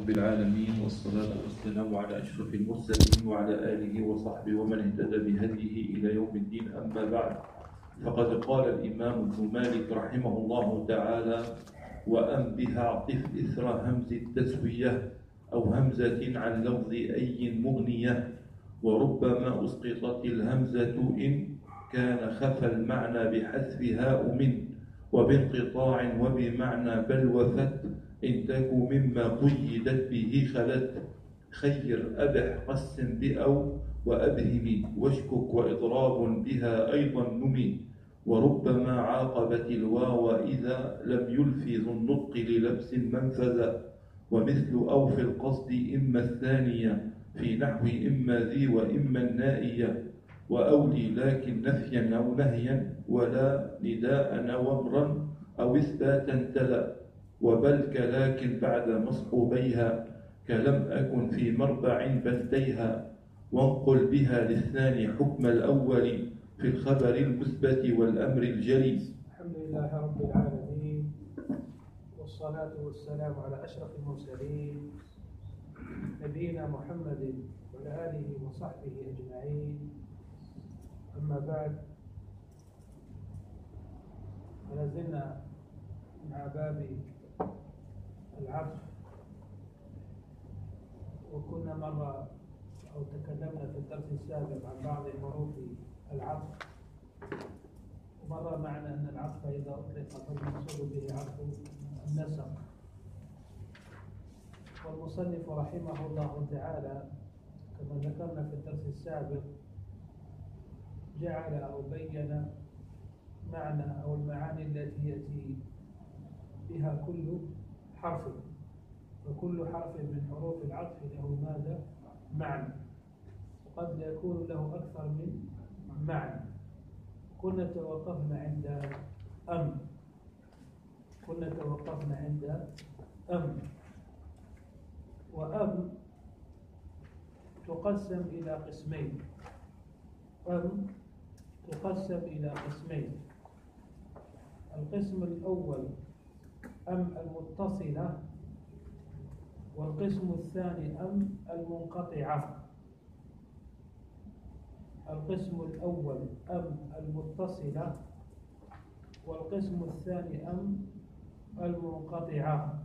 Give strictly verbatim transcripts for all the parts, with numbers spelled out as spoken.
رب العالمين، والصلاة والسلام على أشرف المرسلين وعلى آله وصحبه ومن اهتدى بهديه إلى يوم الدين. أما بعد، فقد قال الإمام ابن مالك رحمه الله تعالى: وأن بها اعطف إثر همز التسوية أو همزة عن لفظ أي مغنية، وربما أسقطت الهمزة إن كان خفى المعنى بحذفها أمن، وبانقطاع وبمعنى بل وفت إن تك مما قيدت به خلت. خير أبح قسم بأو وأبهم واشكك وإضراب بها أيضا نمي، وربما عاقبت الواو إذا لم يلفظ النطق للبس منفذا، ومثل أو في القصد إما الثانية في نحو إما ذي وإما النائية، وأولي لكن نفيا أو نهيا ولا نداء أو أمرا أو إثباتا تلا، وبلك لكن بعد مصحوبيها كلم أكن في مربع بلديها، وانقل بها لاثنان حكم الأول في الخبر المثبت والأمر الجلي. الحمد لله رب العالمين، والصلاة والسلام على أشرف المرسلين نبينا محمد وعلى آله وصحبه أجمعين. أما بعد، فلازلنا مع باب العطف، وكنا مرة أو تكلمنا في الدرس السابق عن بعض حروف العطف، ومرة معنى أن العطف إذا أطلق فالمقصود به عطف النسق. والمصنف رحمه الله تعالى كما ذكرنا في الدرس السابق جعل أو بين معنى أو المعاني التي يأتي بها كل حرف، وكل حرف من حروف العطف له ماذا؟ معنى، وقد يكون له أكثر من معنى. كنا توقفنا عند أم كنا توقفنا عند أم وأم تقسم إلى قسمين أم تقسم إلى قسمين القسم الأول أم المتصلة، والقسم الثاني أم المنقطعة. القسم الأول أم المتصلة، والقسم الثاني أم المنقطعة.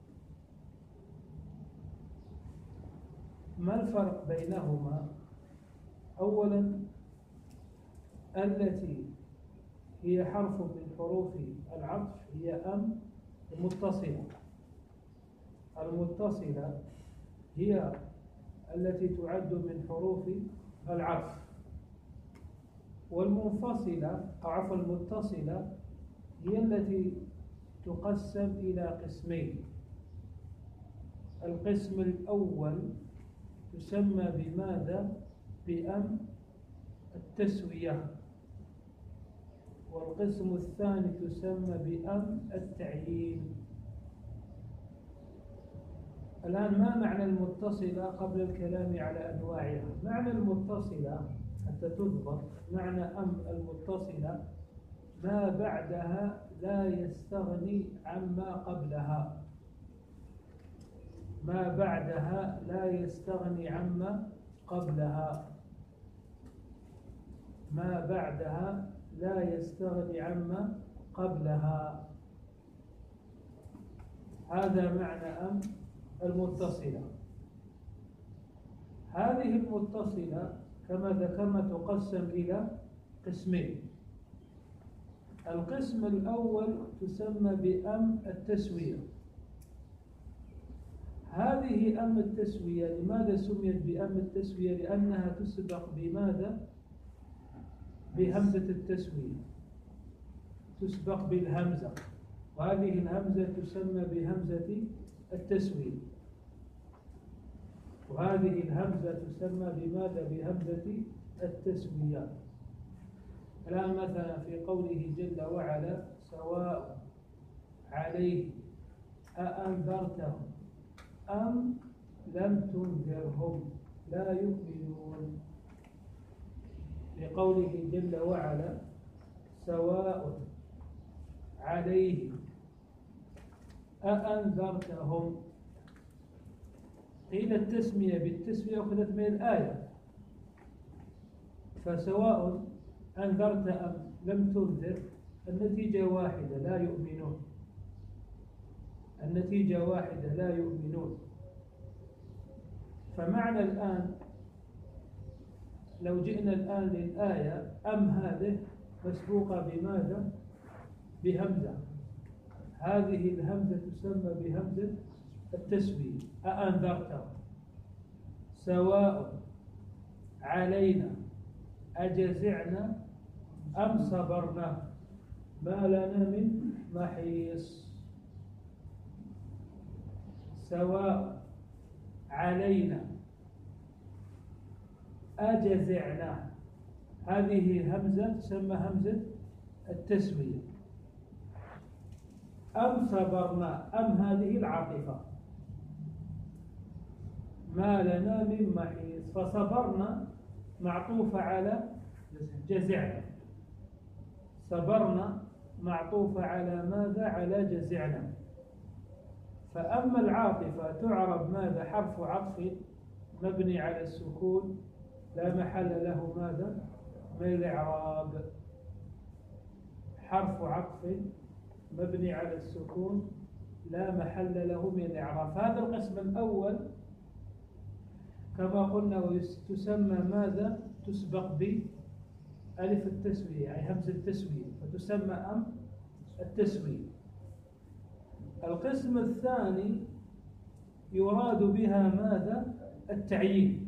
ما الفرق بينهما؟ أولا، التي هي حرف من حروف العطف هي أم المتصلة. المتصلة هي التي تعد من حروف العطف، والمنفصلة أو عفوا المتصلة هي التي تقسم إلى قسمين. القسم الأول تسمى بماذا؟ بأم التسوية، والقسم الثاني تسمى بأم التعيين. الآن ما معنى المتصلة قبل الكلام على أنواعها؟ معنى المتصلة حتى تضبط، معنى أم المتصلة ما بعدها لا يستغني عما قبلها، ما بعدها لا يستغني عما قبلها، ما بعدها لا يستغني عما قبلها. هذا معنى أم المتصلة. هذه المتصلة كما ذكرنا تقسم إلى قسمين. القسم الأول تسمى بأم التسوية. هذه أم التسوية لماذا سميت بأم التسوية؟ لأنها تسبق بماذا؟ بهمزة التسوية، تسبق بالهمزة، وهذه الهمزة تسمى بهمزة التسوية، وهذه الهمزة تسمى بماذا؟ بهمزة التسوية. الآن مثلا في قوله جل وعلا: سواء عليه أأنذرتهم أم لم تنذرهم لا يؤمنون. لقوله جل وعلا: سواء عليه أأنذرتهم قيل التسمية بالتسمية أخذت من الآية، فسواء أنذرت أم لم تنذر النتيجة واحدة، لا يؤمنون. النتيجة واحدة، لا يؤمنون. فمعنى الآن لو جئنا الآن للآية أم هذه مسبوقة بماذا؟ بهمزة. هذه الهمزة تسمى بهمزة التسوية. أأنذرتهم سواء علينا أجزعنا أم صبرنا ما لنا من محيص. سواء علينا أجزعنا، هذه همزة تسمى همزة التسوية. أم صبرنا، أم هذه العاطفة، ما لنا من محيص. فصبرنا معطوفة على جزعنا، صبرنا معطوفة على ماذا؟ على جزعنا. فأما العاطفة تعرب ماذا؟ حرف عطف مبني على السكون لا محل له ماذا؟ من الإعراب. حرف عطف مبني على السكون لا محل له من الإعراب. هذا القسم الأول كما قلنا وتسمى ماذا؟ تسبق بألف التسوية، أي همزة التسوية، فتسمى أم التسوية. القسم الثاني يراد بها ماذا؟ التعيين.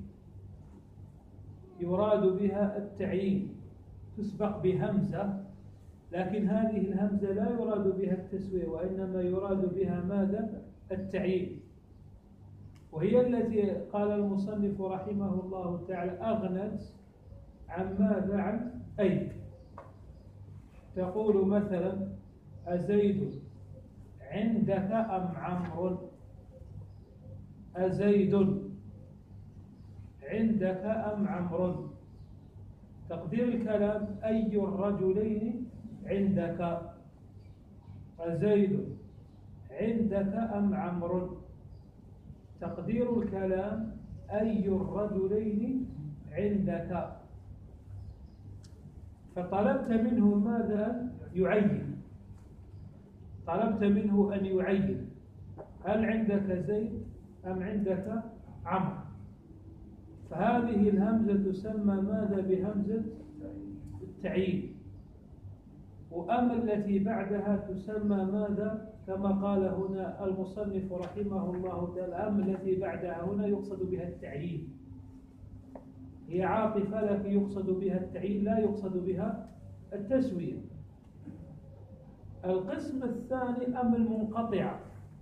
يراد بها التعيين، تسبق بهمزة، لكن هذه الهمزة لا يراد بها التسوية، وإنما يراد بها ماذا؟ التعيين. وهي التي قال المصنف رحمه الله تعالى أغنت عن ماذا؟ عن أي. تقول مثلا أزيد عندك أم عمرو؟ أزيد عندك أم عمرو؟ تقدير الكلام أي الرجلين عندك؟ أزيد عندك أم عمرو؟ تقدير الكلام أي الرجلين عندك؟ فطلبت منه ماذا؟ يعين. طلبت منه أن يعين، هل عندك زيد أم عندك عمرو؟ فهذه الهمزة تسمى ماذا؟ بهمزة التعيين. وأما التي بعدها تسمى ماذا؟ كما قال هنا المصنف رحمه الله تعالى أما التي بعدها هنا يقصد بها التعيين، هي عاطفة لكن يقصد بها التعيين لا يقصد بها التسوية. القسم الثاني أم المنقطعة.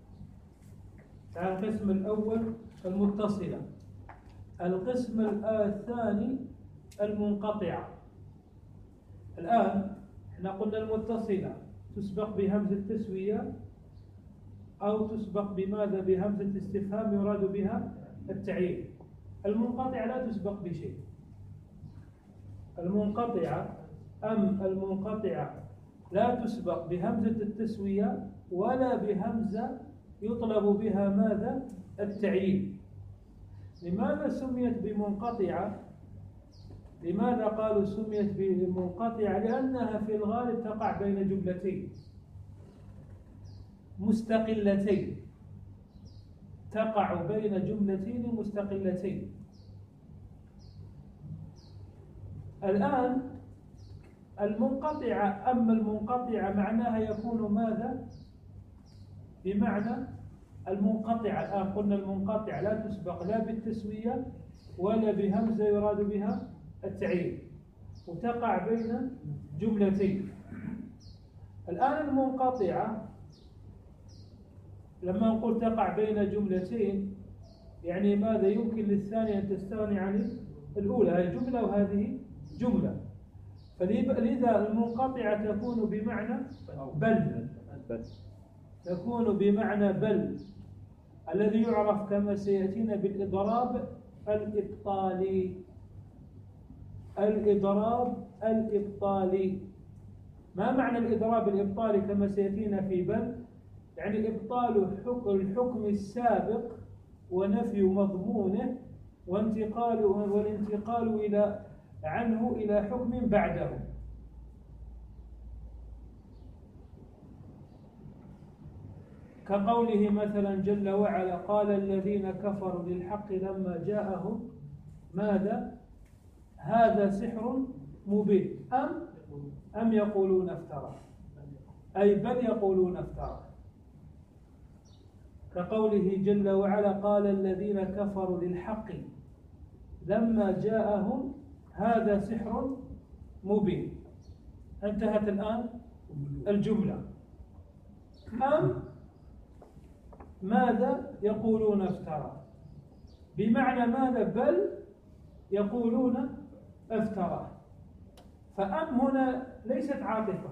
القسم الأول المتصلة، القسم الثاني المنقطعة. الآن احنا قلنا المتصلة تسبق بهمزة التسوية أو تسبق بماذا؟ بهمزة استفهام يراد بها التعيين. المنقطعة لا تسبق بشيء. المنقطعة أم المنقطعة لا تسبق بهمزة التسوية ولا بهمزة يطلب بها ماذا؟ التعيين. لماذا سميت بمنقطعة؟ لماذا قالوا سميت بمنقطعة؟ لأنها في الغالب تقع بين جملتين مستقلتين، تقع بين جملتين مستقلتين. الآن المنقطعة أما المنقطعة معناها يكون ماذا؟ بمعنى المنقطعة. الآن قلنا المنقطعة لا تسبق لا بالتسوية ولا بهمزة يراد بها التعيين، وتقع بين جملتين. الآن المنقطعة لما نقول تقع بين جملتين يعني ماذا؟ يمكن للثانية أن تستغني عن الأولى، هذه جملة وهذه جملة. فلذا المنقطعة تكون بمعنى بل، تكون بمعنى بل الذي يعرف كما سيأتينا بالإضراب الإبطالي. الإضراب الإبطالي. ما معنى الإضراب الإبطالي كما سيأتينا في بل؟ يعني إبطال الحكم السابق ونفي مضمونه وانتقال والانتقال إلى عنه إلى حكم بعده. كقوله مثلا جل وعلا قال الذين كفروا للحق لما جاءهم ماذا؟ هذا سحر مبين أم أم يقولون افترى، أي بل يقولون افترى. كقوله جل وعلا قال الذين كفروا للحق لما جاءهم هذا سحر مبين. انتهت الآن الجملة. أم ماذا؟ يقولون افترى، بمعنى ماذا؟ بل يقولون افترى. فأم هنا ليست عاطفة،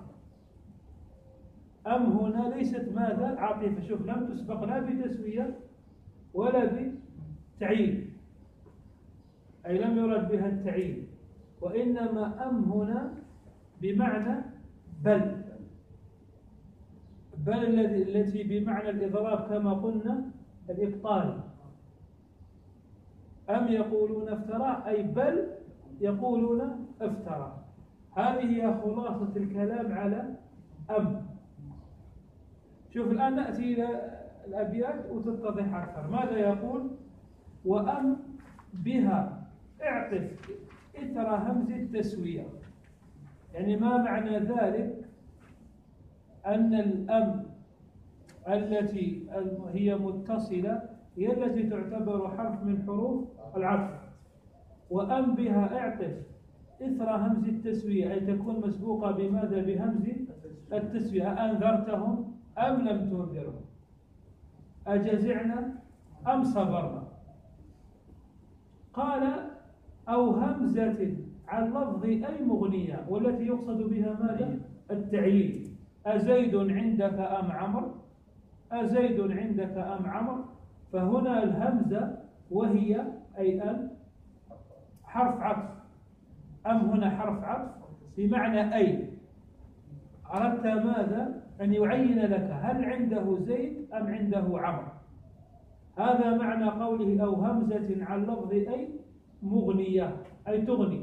أم هنا ليست ماذا؟ عاطفة. شوف، لم تسبق لا بتسوية ولا بتعيين، أي لم يرد بها التعيين، وإنما أم هنا بمعنى بل، بل الذي التي بمعنى الإضراب كما قلنا الإبطال. أم يقولون افترى، أي بل يقولون افترى. هذه هي خلاصة الكلام على أم. شوف الآن نأتي إلى الأبيات وتتضح أكثر. ماذا يقول؟ وأم بها اعطف إثر همز التسوية. يعني ما معنى ذلك؟ أن الأم التي هي متصلة هي التي تعتبر حرف من حروف العطف، وأم بها اعطف إثر همز التسوية، أي تكون مسبوقة بماذا؟ بهمز التسوية. أنذرتهم أم لم تنذرهم؟ أجزعنا أم صبرنا؟ قال أو همزة عن لفظ أي مغنية، والتي يقصد بها ماذا؟ التعيين. أزيد عندك أم عمر؟ أزيد عندك أم عمر؟ فهنا الهمزة وهي أي أن حرف عطف. أم هنا حرف عطف بمعنى أي. أردت ماذا؟ أن يعين لك هل عنده زيد أم عنده عمر. هذا معنى قوله أو همزة عن لفظ أي مغنية، أي تغني.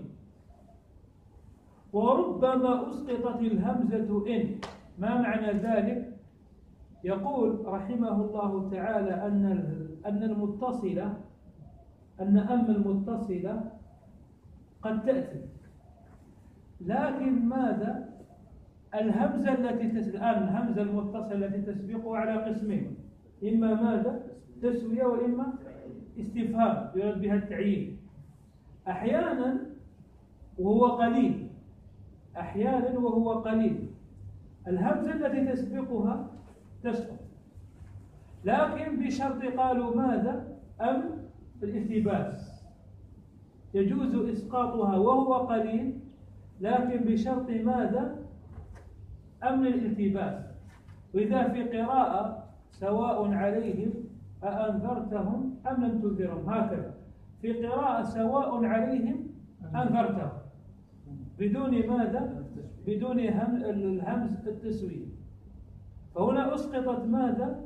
وربما أسقطت الهمزة إن. ما معنى ذلك؟ يقول رحمه الله تعالى أن أن المتصلة أن أم المتصلة قد تأتي، لكن ماذا؟ الهمزة التي تس... الآن الهمزة المتصلة التي تسبقها على قسمين، إما ماذا؟ تسوية وإما استفهام يراد بها التعيين. أحيانا وهو قليل، أحيانا وهو قليل الهمزة التي تسبقها تسقط، لكن بشرط قالوا ماذا؟ أم الالتباس، يجوز إسقاطها وهو قليل، لكن بشرط ماذا؟ أمن الالتباس. وإذا في قراءة سواء عليهم أأنذرتهم أم لم تنذرهم، هكذا في قراءة سواء عليهم أنذرتهم بدون ماذا؟ بدون الهمز التسوية. فهنا أسقطت ماذا؟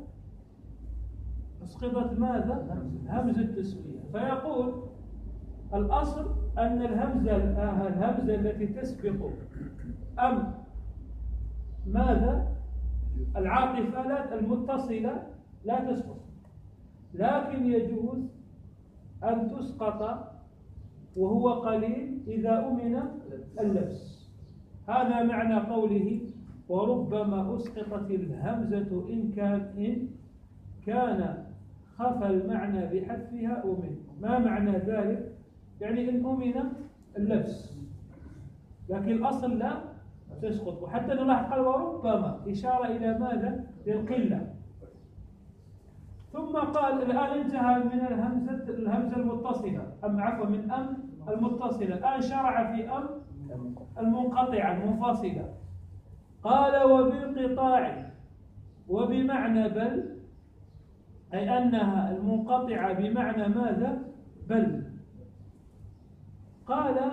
أسقطت ماذا؟ همز التسوية. فيقول الأصل أن الهمزة الهمزة التي تسبق أم ماذا؟ العاطفة المتصلة لا تسقط، لكن يجوز أن تسقط وهو قليل إذا أمن اللبس. هذا معنى قوله وربما أسقطت الهمزة إن كان إن كان خفى المعنى بحذفها أمن. ما معنى ذلك؟ يعني إن أمن اللبس، لكن الأصل لا تسقط. وحتى نلاحظ قال وربما إشارة إلى ماذا؟ للقلة. ثم قال الآن انتهى من الهمزة الهمزة المتصلة، أم عفوا من أم المتصلة، الآن شرع في أم المنقطعة المنفصلة. قال وبالقطاع وبمعنى بل، أي أنها المنقطعة بمعنى ماذا؟ بل. قال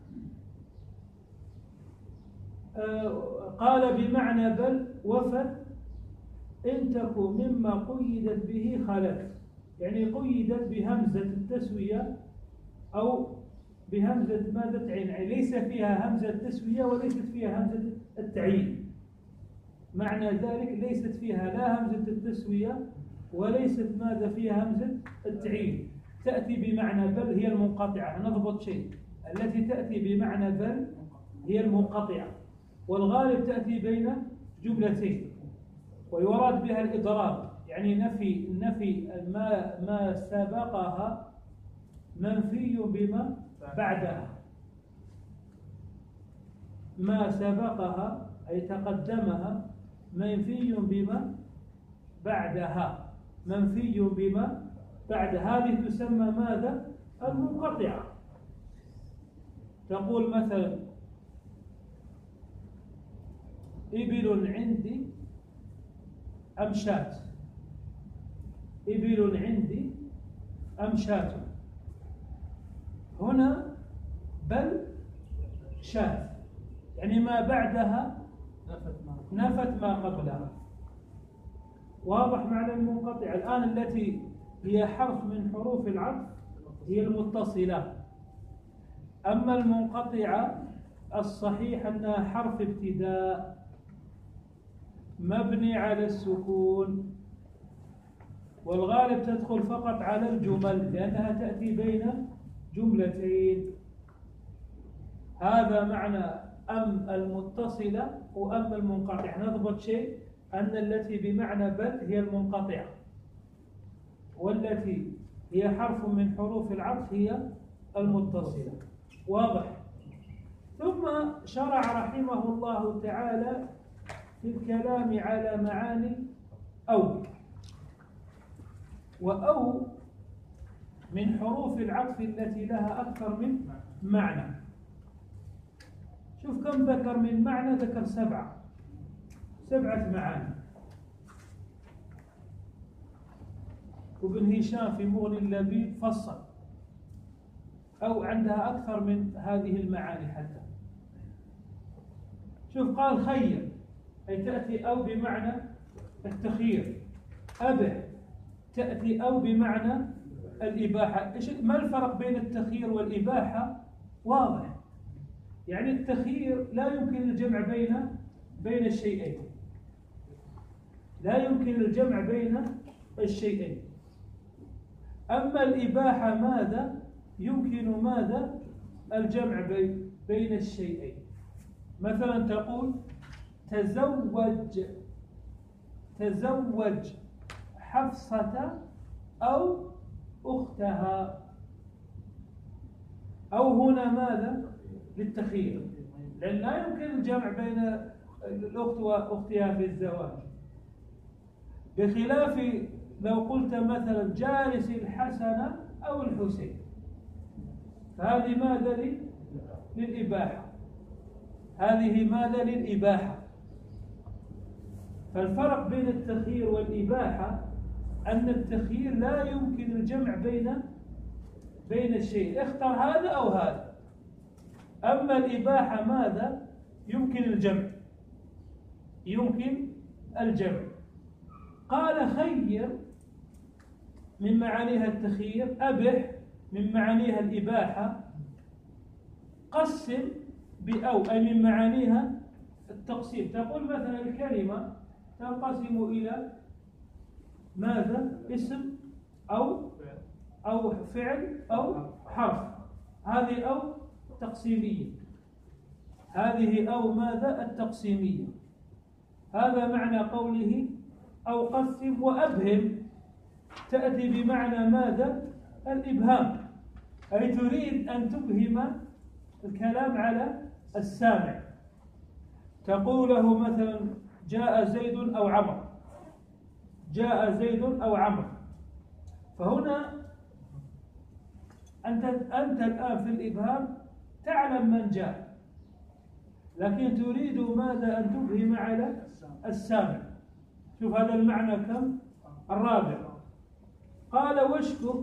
آه قال بمعنى بل وفت إن تكن مما قيدت به خلت. يعني قيدت بهمزة التسوية أو بهمزة ماذا تعين، يعني ليس فيها همزة تسوية وليست فيها همزة التعيين. معنى ذلك ليست فيها لا همزة التسوية وليست ماذا فيها همزة التعيين. تأتي بمعنى بل هي المنقطعة. نضبط شيء، التي تأتي بمعنى بل هي المنقطعة، والغالب تأتي بين جملتين ويراد بها الإضراب، يعني نفي نفي ما ما سبقها منفي بما بعدها. ما سبقها أي تقدمها منفي بما بعدها، منفي بما بعد. هذه تسمى ماذا؟ المنقطعة. تقول مثلا إبل عندي أم شاة، إبل عندي أم شاة. هنا بل شاة، يعني ما بعدها نفت ما قبلها. واضح معنى المنقطع الآن؟ التي هي حرف من حروف العطف هي المتصلة. أما المنقطعة الصحيح أنها حرف ابتداء مبني على السكون، والغالب تدخل فقط على الجمل لأنها تأتي بين جملتين. هذا معنى أم المتصلة وأم المنقطعة. نضبط شيء، أن التي بمعنى بل هي المنقطعة، والتي هي حرف من حروف العطف هي المتصلة. واضح؟ ثم شرع رحمه الله تعالى في الكلام على معاني أو. وأو من حروف العطف التي لها أكثر من معنى. شوف كم ذكر من معنى، ذكر سبعة سبعة معاني. وابن هشام في مغني اللبيب فصل أو عندها أكثر من هذه المعاني حتى. شوف قال خير أي تأتي أو بمعنى التخيير. أبح تأتي أو بمعنى الإباحة. ما الفرق بين التخيير والإباحة؟ واضح، يعني التخيير لا يمكن الجمع بين بين الشيئين، لا يمكن الجمع بين الشيئين. أما الإباحة ماذا؟ يمكن ماذا؟ الجمع بين الشيئين. مثلا تقول تزوج تزوج حفصة أو أختها. أو هنا ماذا؟ للتخيير، لأن لا يمكن الجمع بين الأخت وأختها في الزواج، بخلاف لو قلت مثلا جالس الحسن أو الحسين، فهذه ماذا؟ للإباحة. هذه ماذا؟ للإباحة. فالفرق بين التخيير والإباحة أن التخيير لا يمكن الجمع بين بين الشيء، اختر هذا أو هذا. أما الإباحة ماذا؟ يمكن الجمع، يمكن الجمع. قال خير من معانيها التخيير، أبح من معانيها الإباحة، قسم بأو أي من معانيها التقسيم. تقول مثلا الكلمة تنقسم إلى ماذا؟ اسم أو أو فعل أو حرف. هذه أو تقسيمية، هذه أو ماذا؟ التقسيمية. هذا معنى قوله أو قسم. وأبهم تأتي بمعنى ماذا؟ الإبهام، أي تريد أن تبهم الكلام على السامع. تقول له مثلا جاء زيد أو عمر، جاء زيد أو عمر. فهنا أنت أنت الآن في الإبهام تعلم من جاء، لكن تريد ماذا؟ أن تبهم على السامع. شوف هذا المعنى كم؟ الرابع. قال واشكك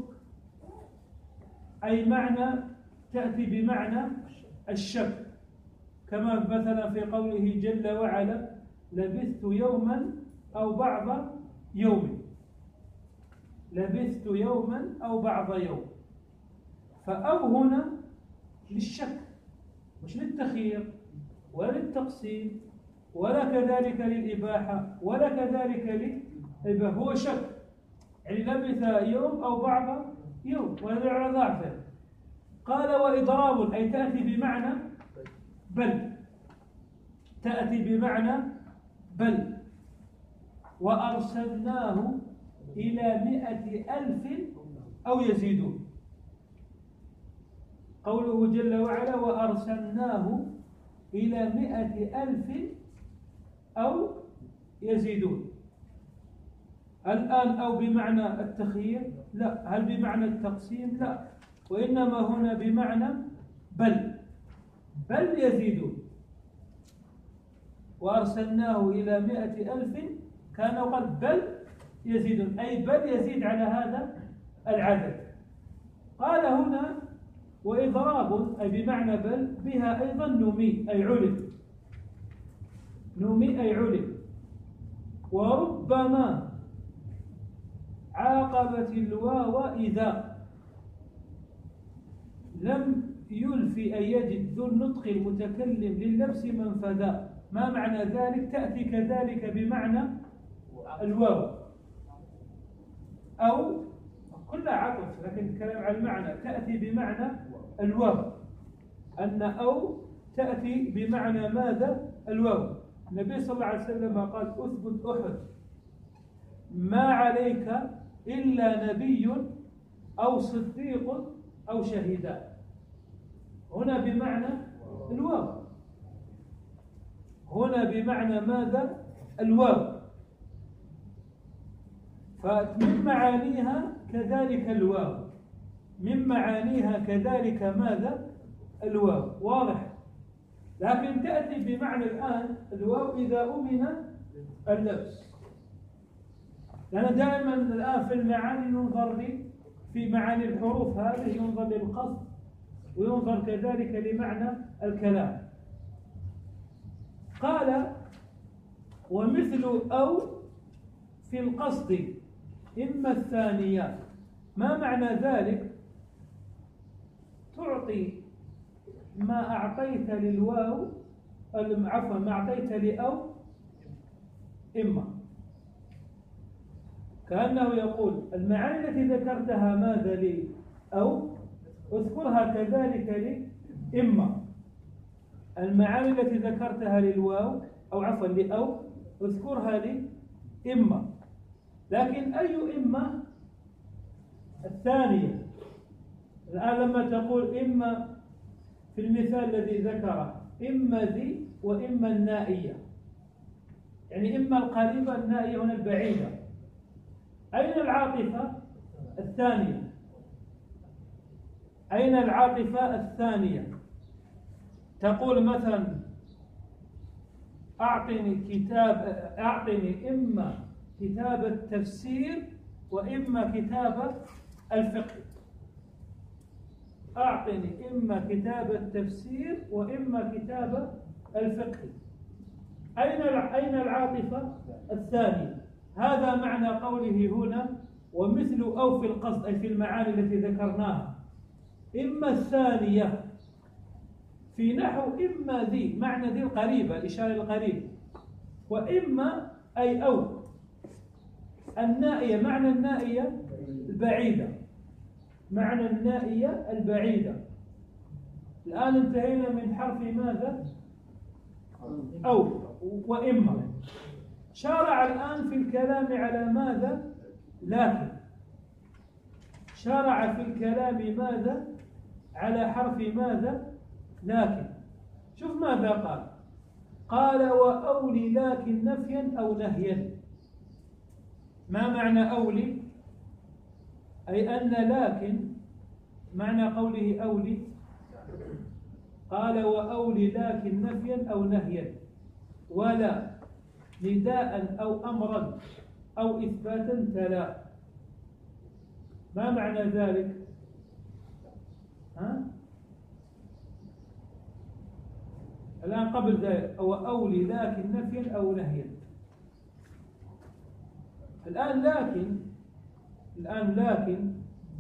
أي معنى تأتي بمعنى الشك، كما مثلا في قوله جل وعلا لبثت يوما أو بعض يوم. لبثت يوما أو بعض يوم. فأو هنا للشك مش للتخيير ولا للتقسيم ولا كذلك للإباحة ولا كذلك للإباحة، هو شك يعني لبث يوم أو بعض يوم وهذا على ضعفه. قال وإضراب أي تأتي بمعنى بل، تأتي بمعنى بل. وأرسلناه إلى مئة ألف أو يزيدون. قوله جل وعلا وأرسلناه إلى مئة ألف أو يزيدون. الآن أو بمعنى التخيير؟ لا. هل بمعنى التقسيم؟ لا، وإنما هنا بمعنى بل، بل يزيدون. وأرسلناه إلى مئة ألف كان قال بل يزيدون، أي بل يزيد على هذا العدد. قال هنا وإضراب أي بمعنى بل بها أيضا نمي أي علم، نمي أي علم. وربما عاقبت الواو إذا لم يلفي أن يجد ذو النطق المتكلم لللبس منفذا. ما معنى ذلك؟ تأتي كذلك بمعنى الواو أو كلها عطف لكن الكلام على المعنى، تأتي بمعنى الواو، أن أو تأتي بمعنى ماذا؟ الواو. النبي صلى الله عليه وسلم قال أثبت أحد ما عليك إلا نبي أو صديق أو شهيدان. هنا بمعنى الواو، هنا بمعنى ماذا؟ الواو. فمن معانيها كذلك الواو، من معانيها كذلك ماذا؟ الواو. واضح؟ لكن تأتي بمعنى الآن الواو إذا أمن اللبس، لأن دائما الآن في المعاني ينظر لي في معاني الحروف هذه ينظر للقصد وينظر كذلك لمعنى الكلام. قال ومثل أو في القصد إما الثانية. ما معنى ذلك؟ تعطي ما أعطيت للواو، عفوا ما أعطيت لأو إما، كأنه يقول المعاني التي ذكرتها ماذا لي أو اذكرها كذلك لي إما. المعاني التي ذكرتها للواو أو عفوا لأو اذكرها لي إما. لكن أي إما؟ الثانية. الآن لما تقول إما في المثال الذي ذكره إما ذي وإما النائية، يعني إما القريبة النائية هنا البعيدة. أين العاطفة الثانية؟ أين العاطفة الثانية؟ تقول مثلا أعطني كتاب، أعطني إما كتاب التفسير وإما كتاب الفقه. أعطني إما كتاب التفسير وإما كتاب الفقه. أين أين العاطفة الثانية؟ هذا معنى قوله هنا ومثل أو في القصد أي في المعاني التي ذكرناها. إما الثانية في نحو إما ذي، معنى ذي القريبة الإشارة القريب، وإما أي أو. النائية معنى النائية البعيدة، معنى النائية البعيدة. الآن انتهينا من حرف ماذا؟ أو وإما. شارع الآن في الكلام على ماذا؟ لكن. شارع في الكلام ماذا؟ على حرف ماذا؟ لكن. شوف ماذا قال؟ قال وأولي لكن نفيا أو نهيا. ما معنى أولي؟ أي أن لكن معنى قوله أولي قال وأولي لكن نفيا أو نهيا، ولا نداء أو أمرا أو إثباتا تلا. ما معنى ذلك؟ ها؟ الآن قبل ذلك أو أولي لكن نفيا أو نهيا. الآن لكن الآن لكن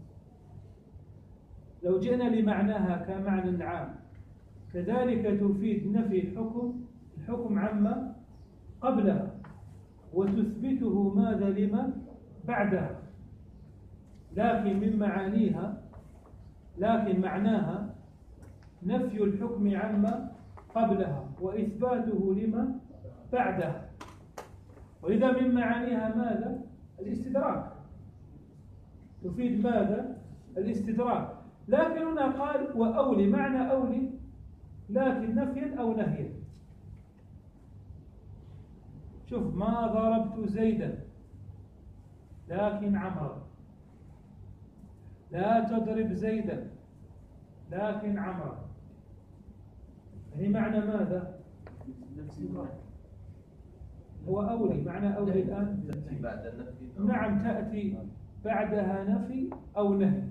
لو جئنا لمعناها كمعنى عام كذلك تفيد نفي الحكم الحكم عما قبلها وتثبته ماذا لما بعدها. لكن من معانيها لكن معناها نفي الحكم عما قبلها وإثباته لما بعدها. وإذا من معانيها ماذا؟ الاستدراك، تفيد ماذا؟ الاستدراك. لكن هنا قال وأولي، معنى أولي لكن نفيا أو نهيا. شوف، ما ضربت زيدا لكن عمرا، لا تضرب زيدا لكن عمرا. يعني معنى ماذا؟ هو أولي، معنى أولي الآن تأتي بعد النفي. نعم، تأتي بعدها نفي أو نهي.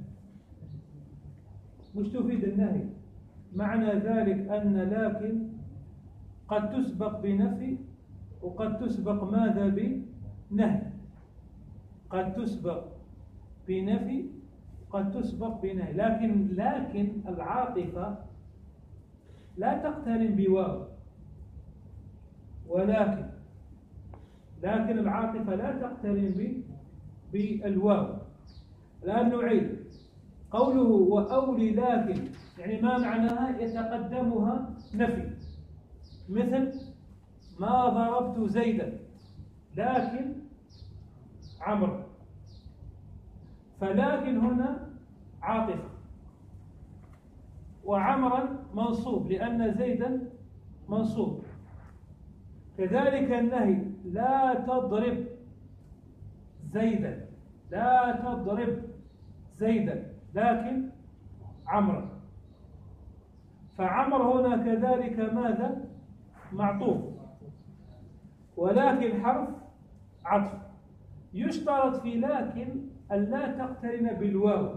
مش تفيد النهي؟ معنى ذلك أن لكن قد تسبق بنفي وقد تسبق ماذا بنهي، قد تسبق بنفي قد تسبق بنهي. لكن لكن العاطفة لا تقترن بواو، ولكن لكن العاطفة لا تقترن بالواو. الآن نعيد قوله وأولي لكن، يعني ما معناها؟ يتقدمها نفي، مثل ما ضربت زيدا لكن عمرو، فلكن هنا عاطفة، وعمرا منصوب لأن زيدا منصوب. كذلك النهي لا تضرب زيدا، لا تضرب زيدا لكن عمرا، فعمر هنا كذلك ماذا؟ معطوف، ولكن حرف عطف. يشترط في لكن ألا تقترن بالواو،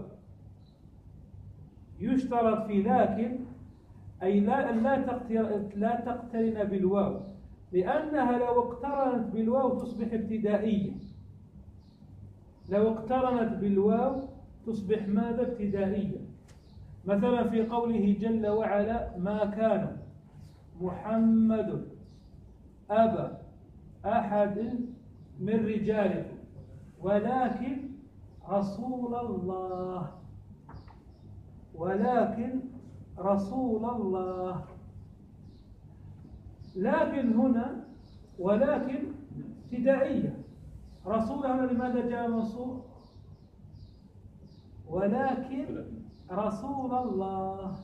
يشترط في لكن أي لا لا تقترن بالواو، لأنها لو اقترنت بالواو تصبح ابتدائية، لو اقترنت بالواو تصبح ماذا؟ ابتدائية. مثلا في قوله جل وعلا ما كان محمد أبا أحد من رجالكم ولكن رسول الله، ولكن رسول الله. لكن هنا ولكن ابتدائية. رسول هنا لماذا جاء منصوب؟ ولكن رسول الله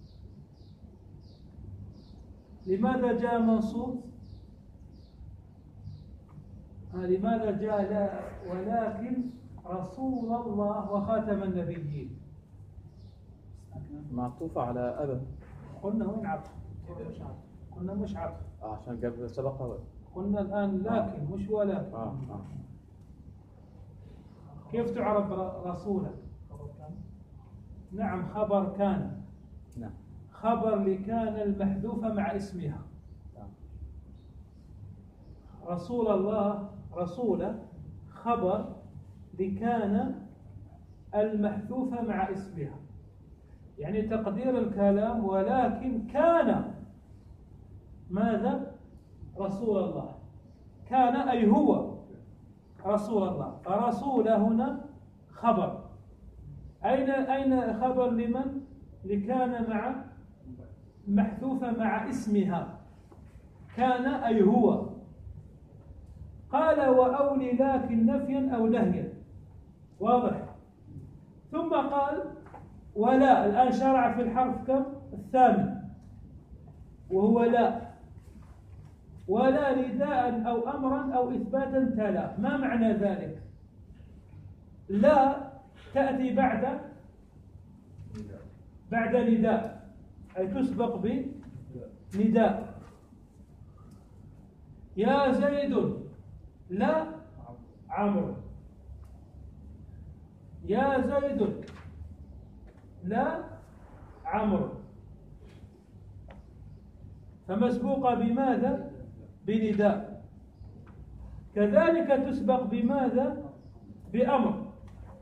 لماذا جاء منصوب؟ لماذا جاء لا ولكن رسول الله وخاتم النبيين؟ معطوفة على أبا. قلنا وين عطف؟ قلنا مش عطف. آه عشان قبل سبقها. قلنا الآن لكن مش ولكن. آه آه. كيف تعرف رسولا؟ نعم، خبر كان. نعم. خبر لكان المحذوفة مع اسمها. نعم. رسول الله رسول خبر لكان المحذوفة مع اسمها، يعني تقدير الكلام ولكن كان ماذا؟ رسول الله. كان أي هو رسول الله، فرسول هنا خبر. أين أين خبر لمن؟ لكان مع محذوفة مع اسمها، كان أي هو. قال وأولي لكن نفيا أو نهيا، واضح. ثم قال ولا، الآن شرع في الحرف كم؟ الثامن، وهو لا. ولا نداء أو أمرا أو إثباتا تلا. ما معنى ذلك؟ لا تأتي بعد بعد نداء، أي تسبق بنداء. يا زيد لا عمرو، يا زيد لا عمرو، فمسبوقة بماذا؟ بنداء. كذلك تسبق بماذا؟ بأمر.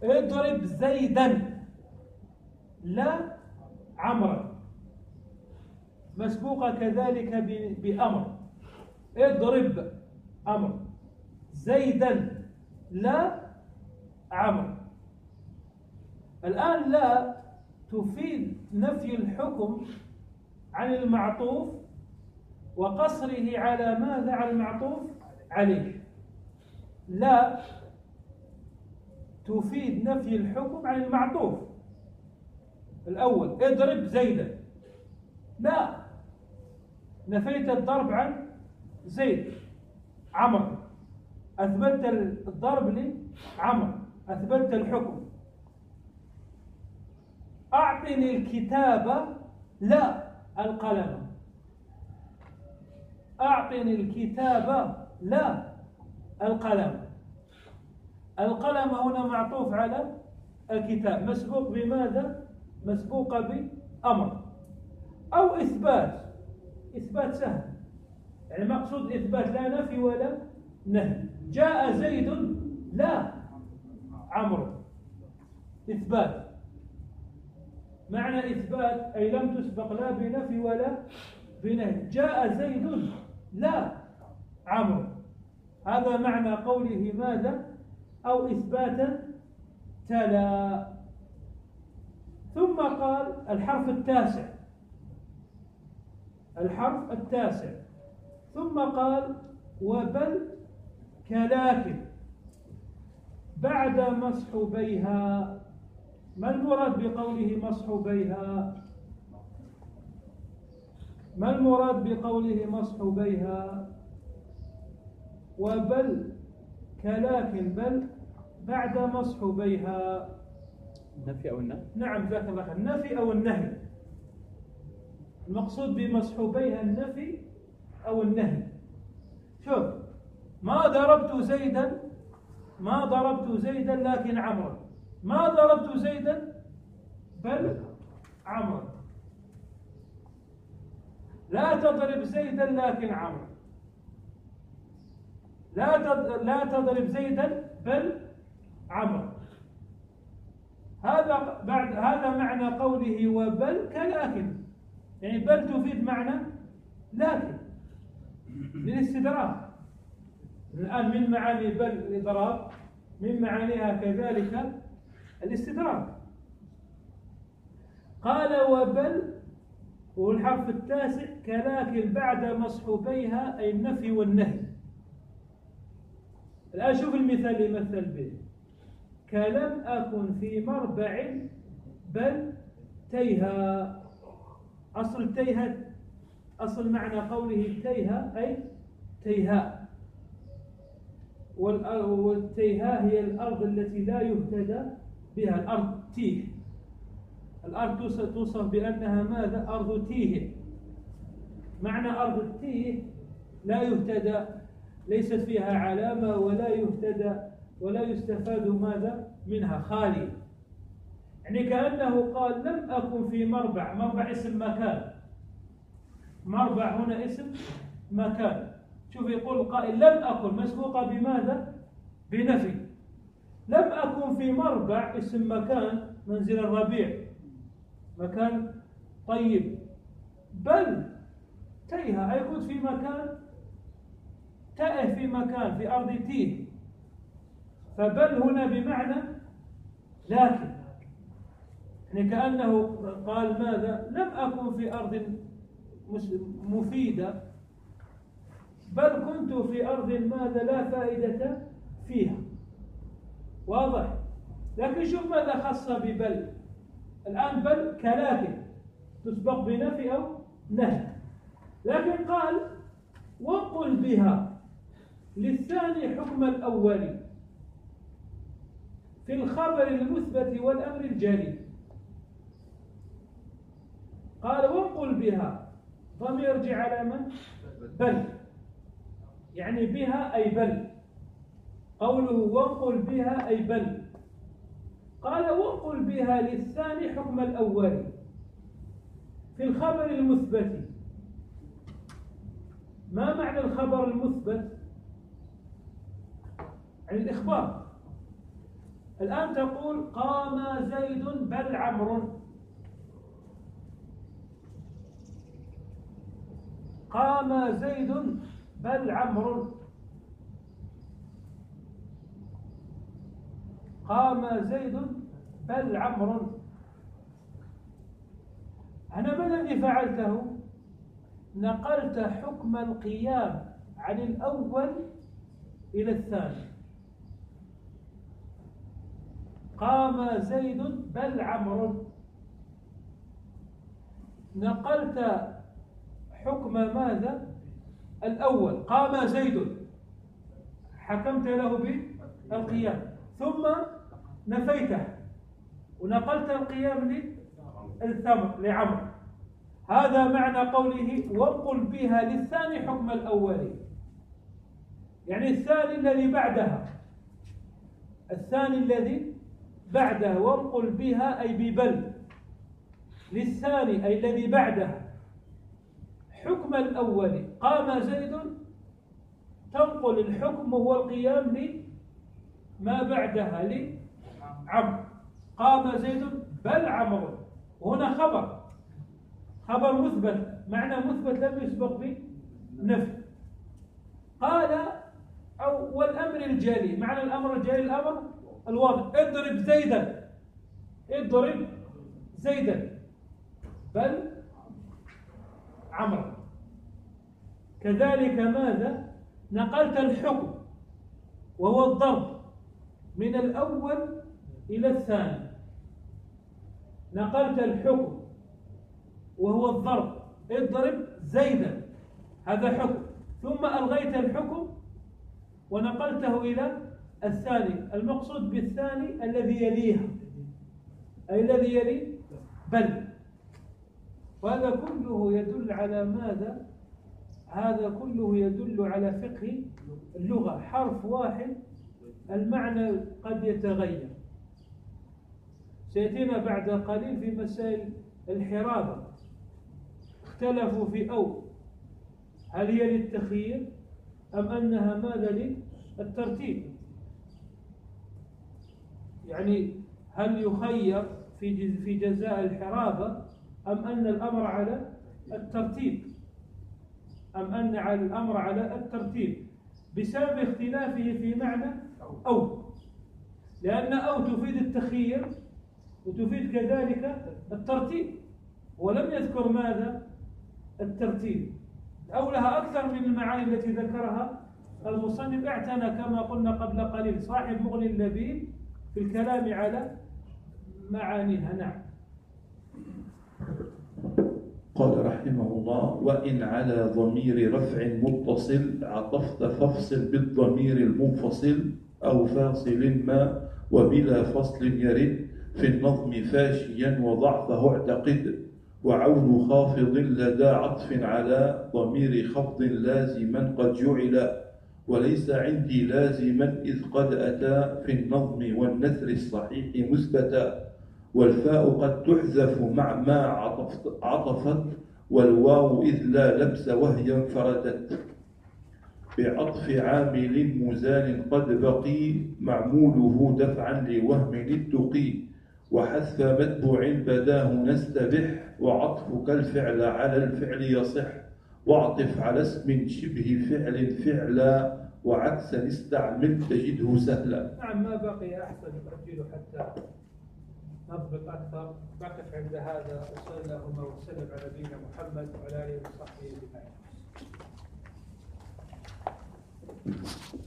اضرب زيدا لا عمرا، مسبوقة كذلك بأمر. اضرب أمر، زيدا لا عمرو. الآن لا تفيد نفي الحكم عن المعطوف وقصره على ماذا؟ على المعطوف عليه. لا تفيد نفي الحكم عن المعطوف الأول، اضرب زيدا، لا، نفيت الضرب عن زيد عمرو، أثبتت الضرب لعمرو، أثبتت الحكم. أعطني الكتاب لا القلم، أعطني الكتاب لا القلم. القلم هنا معطوف على الكتاب، مسبوق بماذا؟ مسبوق بأمر أو إثبات. إثبات سهل، يعني مقصود إثبات لا نفي ولا نهي. جاء زيد لا عمرو، إثبات. معنى إثبات أي لم تسبق لا بنفي ولا بنهي. جاء زيد لا عمرو، هذا معنى قوله ماذا؟ أو إثباتا تلا. ثم قال الحرف التاسع، الحرف التاسع ثم قال وبل كلاكن بعد مصحوبيها. ما المراد بقوله مصحوبيها؟ ما المراد بقوله مصحوبيها؟ وبل كلاكن، بل بعد مصحوبيها. النفي أو النهي؟ نعم جزاك الله خير، النفي أو النهي. المقصود بمصحوبيها النفي أو النهي. شوف، ما ضربت زيدا، ما ضربت زيدا لكن عمرا، ما ضربت زيدا بل عمرا. لا تضرب زيدا لكن عمرا، لا لا تضرب زيدا بل عمرا. هذا بعد هذا معنى قوله وبل كلكن، يعني بل تفيد معنى لكن للاستدراك. الآن من معاني بل الإضراب، من معانيها كذلك الاستدراك. قال وبل والحرف التاسع كلاكن بعد مصحوبيها أي النفي والنهي. الآن شوف المثال اللي يمثل به، كلم أكن في مربع بل تيها. أصل تيها، أصل معنى قوله تيها أي تيهاء، والتيهاء هي الأرض التي لا يهتدى بها، الأرض تيه. الأرض توصف بأنها ماذا؟ أرض تيه. معنى أرض التيه لا يهتدى، ليست فيها علامة ولا يهتدى ولا يستفاد ماذا منها، خالي. يعني كأنه قال لم أكن في مربع. مربع اسم مكان، مربع هنا اسم مكان. شوف يقول قائل لم أكن مسبوقة بماذا؟ بنفي. لم أكن في مربع اسم مكان، منزل الربيع، مكان طيب. بل تيها أي كنت في مكان، تائه في مكان، في أرض تيه. فبل هنا بمعنى لكن، يعني كأنه قال ماذا؟ لم أكن في أرض مفيدة، بل كنت في أرض ماذا؟ لا فائدة فيها. واضح؟ لكن شوف ماذا خص ببل. الآن بل كلاكن تسبق بنفي أو نهي، لكن قال وقل بها للثاني حكم الأول في الخبر المثبت والأمر الجلي. قال وقل بها، ضمير يرجع على من؟ بل، يعني بها أي بل. قوله وقل بها أي بل. قال وقل بها للثاني حكم الأول في الخبر المثبت. ما معنى الخبر المثبت؟ يعني الإخبار. الآن تقول قام زيد بل عمرو. قام زيد بل عمرو. قام زيد بل عمرو. أنا ما الذي فعلته؟ نقلت حكم القيام عن الأول إلى الثاني. قام زيد بل عمرو. نقلت حكم ماذا؟ الأول قام زيد، حكمت له بالقيام، ثم نفيته ونقلت القيام للثمر لعمرو. هذا معنى قوله وانقل بها للثاني حكم الأولي، يعني الثاني الذي بعدها، الثاني الذي بعدها وانقل بها أي ببل للثاني أي الذي بعدها حكم الأول. قام زيد تنقل الحكم هو القيام لما بعدها لعمرو. قام زيد بل عمرو، وهنا خبر خبر مثبت، معنى مثبت لم يسبق بنفي. قال أو والأمر الجلي، معنى الأمر الجلي الأمر الواضح، اضرب زيدا، اضرب زيدا بل عمرو. كذلك ماذا؟ نقلت الحكم وهو الضرب من الأول إلى الثاني. نقلت الحكم وهو الضرب، اضرب زيدا، هذا حكم، ثم ألغيت الحكم ونقلته إلى الثاني. المقصود بالثاني الذي يليها، أي الذي يلي بل. وهذا كله يدل على ماذا؟ هذا كله يدل على فقه اللغة. حرف واحد المعنى قد يتغير. سيأتينا بعد قليل في مسائل الحرابة، اختلفوا في أو هل هي للتخيير أم أنها ماذا للترتيب، يعني هل يخير في في جزاء الحرابة أم أن الأمر على الترتيب أم أن على الأمر على الترتيب، بسبب اختلافه في معنى أو، لأن أو تفيد التخيير وتفيد كذلك الترتيب، ولم يذكر ماذا؟ الترتيب. أو لها أكثر من المعاني التي ذكرها المصنف. اعتنى كما قلنا قبل قليل صاحب مغني اللبيب في الكلام على معانيها. نعم. قال رحمه الله: وإن على ضمير رفع متصل عطفت فافصل بالضمير المنفصل أو فاصل ما وبلا فصل يرد في النظم فاشيا وضعفه اعتقد وعون خافض لدى عطف على ضمير خفض لازما قد جعل وليس عندي لازما إذ قد أتى في النظم والنثر الصحيح مثبتا والفاء قد تحذف مع ما عطفت, عطفت والواو إذ لا لبس وهي انفردت بعطف عامل مزال قد بقي معموله دفعا لوهم التقي وحذف متبوع بداه نستبح وعطفك الفعل على الفعل يصح واعطف على اسم شبه فعل فعلا وعكسا استعمل تجده سهلا. نعم، ما بقي أحسن نؤجله حتى نضبط أكثر. بقف عند هذا وصلى اللهم وسلم على نبينا محمد وعلى آله وصحبه أجمعين.